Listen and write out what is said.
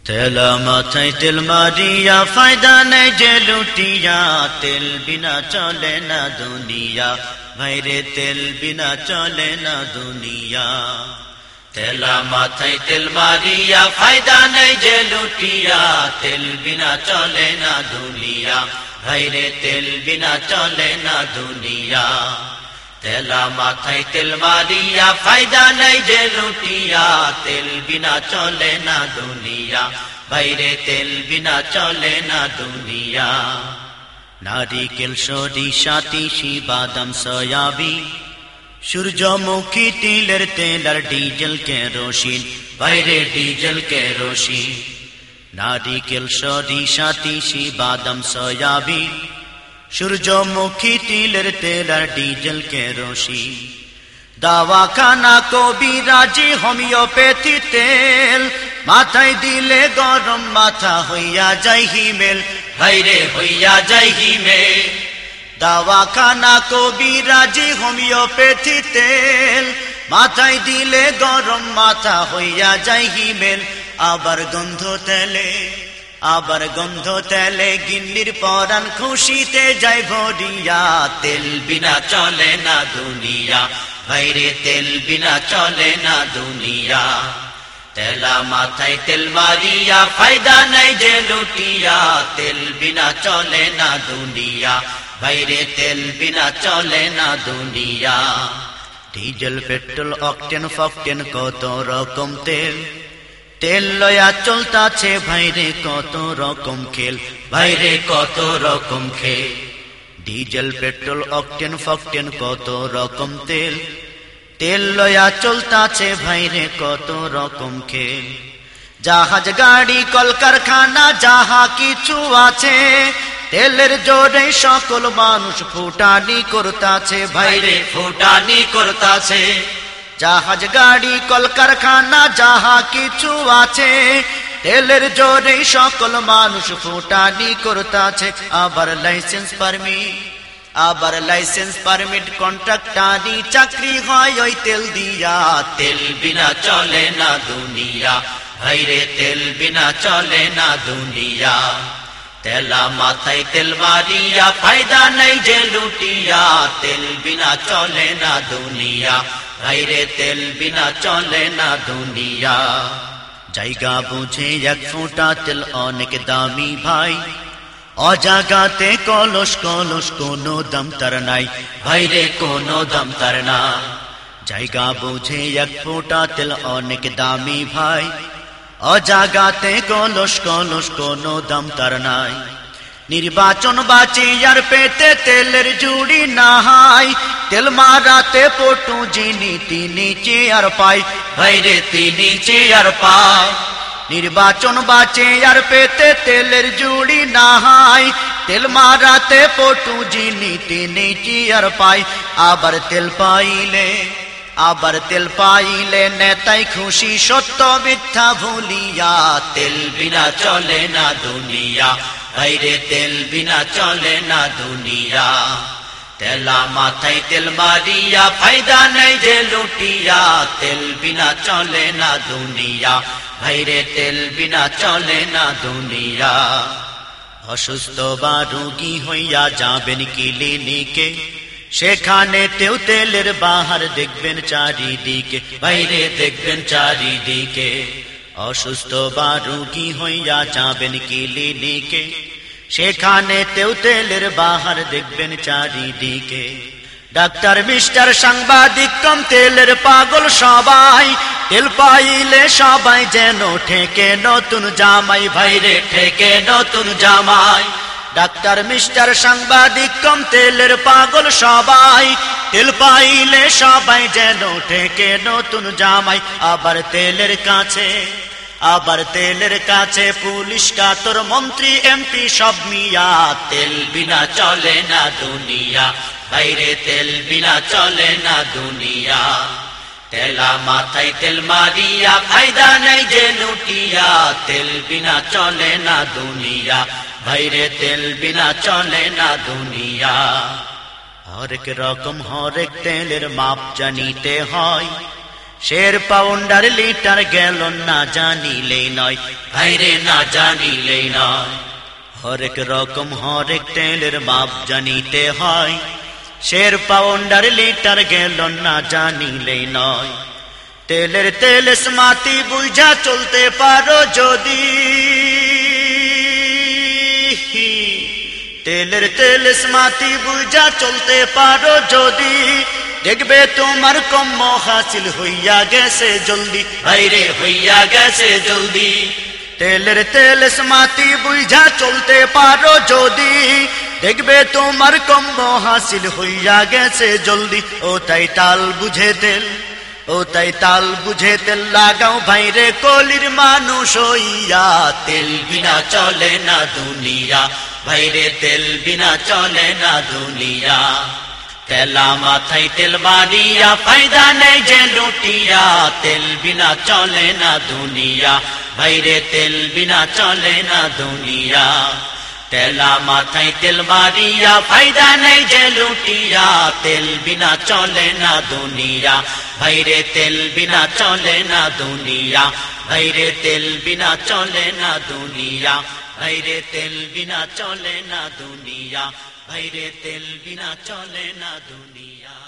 তেলা মাথায় তেল মারিয়া ফায়দা নেই যে লুটিয়া, তেল বিনা চলে না দুনিয়া, ভাইরে তেল বিনা চলে না দুনিয়া। তেলা মাথায় তেল মারিয়া ফায়দা নেই যে লুটিয়া, তেল বিনা চলে না দুনিয়া, ভাইরে তেল বিনা চলে না দুনিয়া। তেলা মাথায় তেল মারিয়া ফায়দা নেই যে লুটিয়া, তেল বিনা চলে না দুনিয়া, ভাইরে তেল বিনা চলে না দুনিয়া। নারিকেল সরিষা তিসি বাদাম সয়াবিন, সূর্যমুখী তিলের তেল আর ডিজেল কেরোসিন, ভাইরে ডিজেল কেরোসিন। নারিকেল সরিষা তিসি বাদাম সয়াবিন, সূর্যমুখী তিলের তেল আর ডিজেল কেরোসিন। দাওয়াখানা কবিরাজি হোমিওপ্যাথি তেল, মাথায় দিলে গরম মাথা হইয়া যায় হিমেল, ভাইরে হইয়া যায় হিমেল। দাওয়াখানা কবিরাজি হোমিওপ্যাথি তেল, মাথায় দিলে গরম মাথা হইয়া যায় হিমেল। আবার গন্ধ তেলে, আবার গন্ধ তেলে গিন্নির পরাণ খুশিতে যায় ভরিয়া, তেল বিনা চলে না দুনিয়া, ভাইরে তেল বিনা চলে না দুনিয়া। তেলা মাথায় তেল মারিয়া ফায়দা নাই যে লুটিয়া, তেল বিনা চলে না দুনিয়া, ভাইরে তেল বিনা চলে না দুনিয়া। ডিজেল পেট্রোল অকটেন ফকটেন কত রকম তেল, তেল লয়া চলতাছে ভাইরে কত রকম খেল, ভাইরে কত রকম খেল। ডিজেল পেট্রোল অকটেন ফকটেন কত রকম তেল, তেল লয়া চলতাছে ভাইরে কত রকম খেল। জাহাজ গাড়ি কলকারখানা যাহা কিছু আছে, তেলের জোরে সকল মানুষ ফুটানি করতাছে, ভাইরে ফুটানি করতাছে। জাহাজ গাড়ি কলকারখানা যাহা কিছু আছে, তেলের জোরে সকল মানুষ ফুটানি করতাছে। আবার লাইসেন্স পারমিট, আবার লাইসেন্স পারমিট কন্ট্রাক্টারি চাকরি হয় ওই তেল দিয়া, তেল বিনা চলে না দুনিয়া, ভাইরে তেল বিনা চলে না দুনিয়া। তেলা মাথায় তেল মারিয়া ফায়দা নাই যে লুটিয়া, তেল বিনা চলে না দুনিয়া, ভাইরে তেল বিনা চলে না দুনিয়া। জায়গা বুঝে এক ফোঁটা তেল অনেক দামি ভাই, অজাগাতে কলস কলস কোনো দাম তার নাই, ভাইরে কোনো দাম তার না। জায়গা বুঝে এক ফোঁটা তেল অনেক দামি ভাই, অজাগাতে কলস কলস কোনো দাম তার নাই। নির্বাচন বাঁচি আর পেটে তেলের জুড়ি নাহাই, তেল মারাতে পটু যিনি তিনি চেয়ার পায়, ভাইরে তিনি চেয়ার পায়। নির্বাচন বাঁচে আর পেতে তেলের জুড়ি নাহাই, তেল মারাতে পটু যিনি তিনি চেয়ার পায়। আবার তেল পাইলে, আবার তেল পাইলে নেতাই খুশি সত্য মিথ্যা ভুলিয়া, তেল বিনা চলে না দুনিয়া, ভাইরে তেল বিনা চলে না দুনিয়া। তেলা মাথায় তেল মারিয়া ফায়দা নাই যে লুটিয়া, তেল বিনা চলে না দুনিয়া, ভাইরে তেল বিনা চলে না দুনিয়া। অসুস্থ বা রোগী হইয়া যাবেন ক্লিনিকে, সেখানে তেও তেলের বাহার দেখবেন চারিদিকে, ভাইরে দেখবেন চারিদিকে। অসুস্থ বা রোগী হইয়া যাবেন ক্লিনিকে, সেখানে তেও তেলের বাহার দেখবেন চারিদিকে। ডাক্তার মিস্টার সাংবাদিক কম তেলের পাগল সবাই, তেল পাইলে সবাই যেন ঠেকে নতুন জামাই, ভাইরে ঠেকে নতুন জামাই। ডাক্তার মিস্টার সাংবাদিক কম তেলের পাগল সবাই, তেল পাইলে সবাই যেন ঠেকে নতুন জামাই। আবার তেলের কাছে, আবার তেলের কাছে পুলিশ কাতর মন্ত্রী এমপি সব মিয়া, তেল বিনা চলে না দুনিয়া, ভাইরে তেল বিনা চলে না দুনিয়া। তেলা মাথায় তেল মারিয়া ফায়দা নাই যে লুটিয়া, তেল বিনা চলে না দুনিয়া, ভাইরে তেল বিনা চলে না দুনিয়া। হরেক রকম হরেক তেলের মাপ জানিতে হয়, শের পাউন্ডার লিটার গ্যালন না জানিলেই নয়, ভাইরে না জানিলেই নয়। হরেক রকম হরেক তেলের মাপ জানিতে হয়, শের পাউন্ডার লিটার গ্যালন না জানিলেই নয়। তেলের তেল স্মাতি বুঝা চলতে পারো যদি, তেলের তেল স্মাতি বুঝা চলতে পারো যদি, দেখবে তোমার কম হাসিল হইয়া গেছে জলদি, ভাইরে হইয়া গেছে জলদি। তেলের তেল স্মাতি বুঝা চলতে পারো যদি, দেখবে তোমার কম হাসিল হইয়া গেছে জলদি। ও তাই তাল বুঝে তেল, ও তাই তাল বুঝে তেল লাগাও ভাইরে কলির মানুষ হইয়া। তেল বিনা চলে না দুনিয়া, ভাইরে তেল বিনা চলে না দুনিয়া। তেলা মাথায় তেল মারিয়া ফায়দা নেই যে লুটিয়া, তেল বিনা চলে না দুনিয়া, ভাইরে তেল বিনা চলে না দুনিয়া। তেলা মাথায় তেল মারিয়া ফায়দা নেই যে লুটিয়া, তেল বিনা চলে না দুনিয়া, ভাইরে তেল বিনা চলে না দুনিয়া, ভাইরে তেল বিনা চলে না দুনিয়া, ভাইরে তেল বিনা চলে না দুনিয়া, ভাইরে তেল বিনা চলে না দুনিয়া।